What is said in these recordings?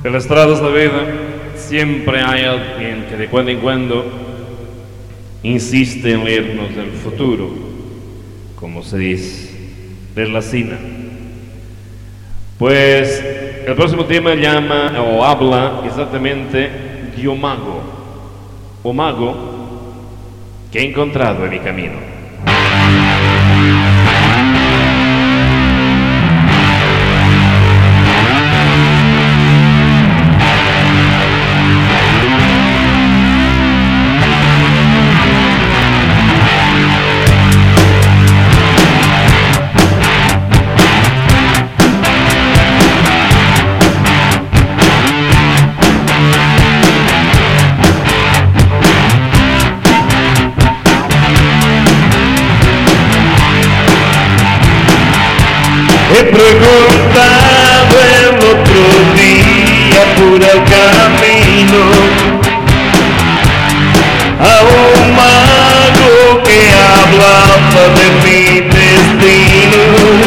En las estradas de la vida siempre hay alguien que de cuando en cuando insiste en leernos el futuro, como se dice, leer la sina. Pues el próximo tema llama o habla exactamente de un mago, o mago que he encontrado en mi camino. He preguntado el otro día por el camino a un mago que hablaba de mi destino.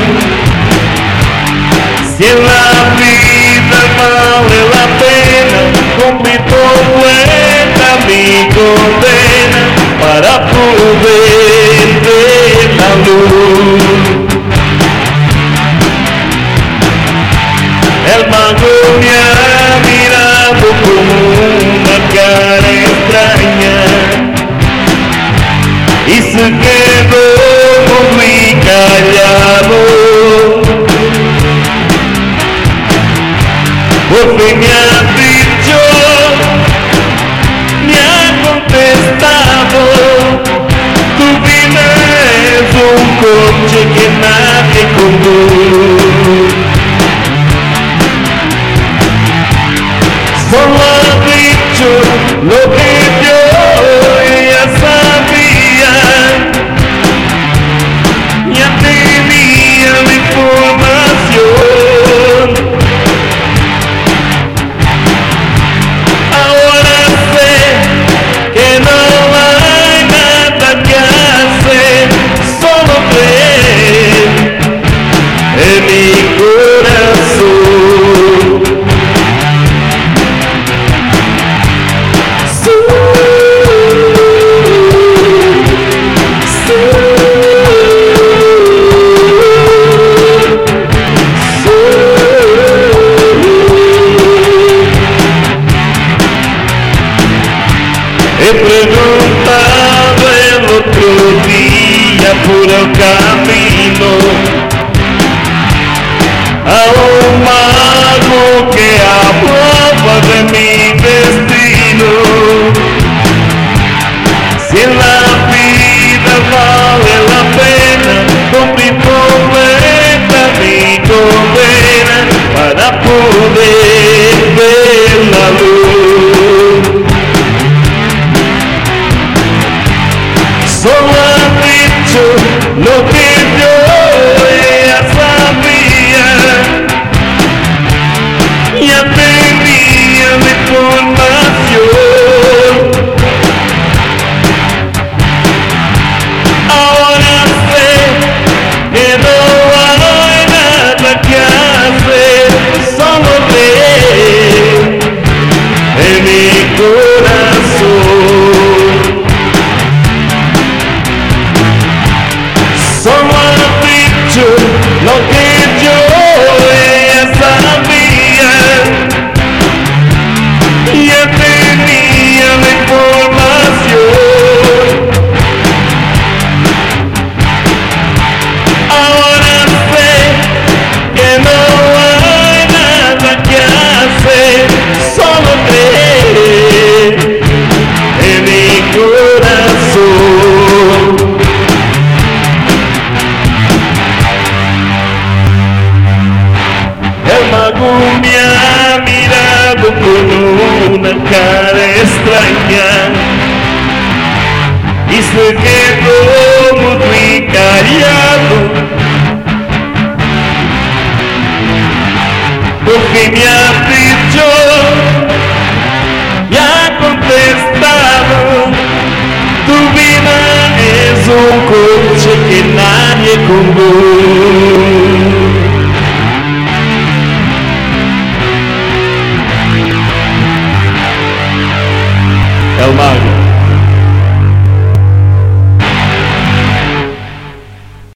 Si en la vida vale la pena cumplir completa mi condena para poder ver la luz. El mago me ha mirado con una cara extraña y se quedó muy callado. Por fin me ha dicho, me ha contestado: tu vida es un coche que nadie conduce. Solo ha dicho lo que yo ya sabía, ya tenía la información. Ahora sé que no hay nada que hacer, solo creer en mi corazón. He preguntado el otro día por el camino a un mago que hablaba de mi destino. Si en la vida vale la pena cumplir completa mi condena para poder ver la luz. Solo ha dicho lo que yo ya sabía, ya tenía la información. Ahora sé que no hay nada que hacer, solo creer en mi corazón. Solo ha dicho lo que yo ya sabía, ya tenía la información. Ahora sé que no hay nada que hacer, solo creer en mi corazón. El mago me ha mirado con una cara extraña y se quedó muy callado. Porque me ha dicho, ya ha contestado: tu vida es un coche que nadie conduce. mago.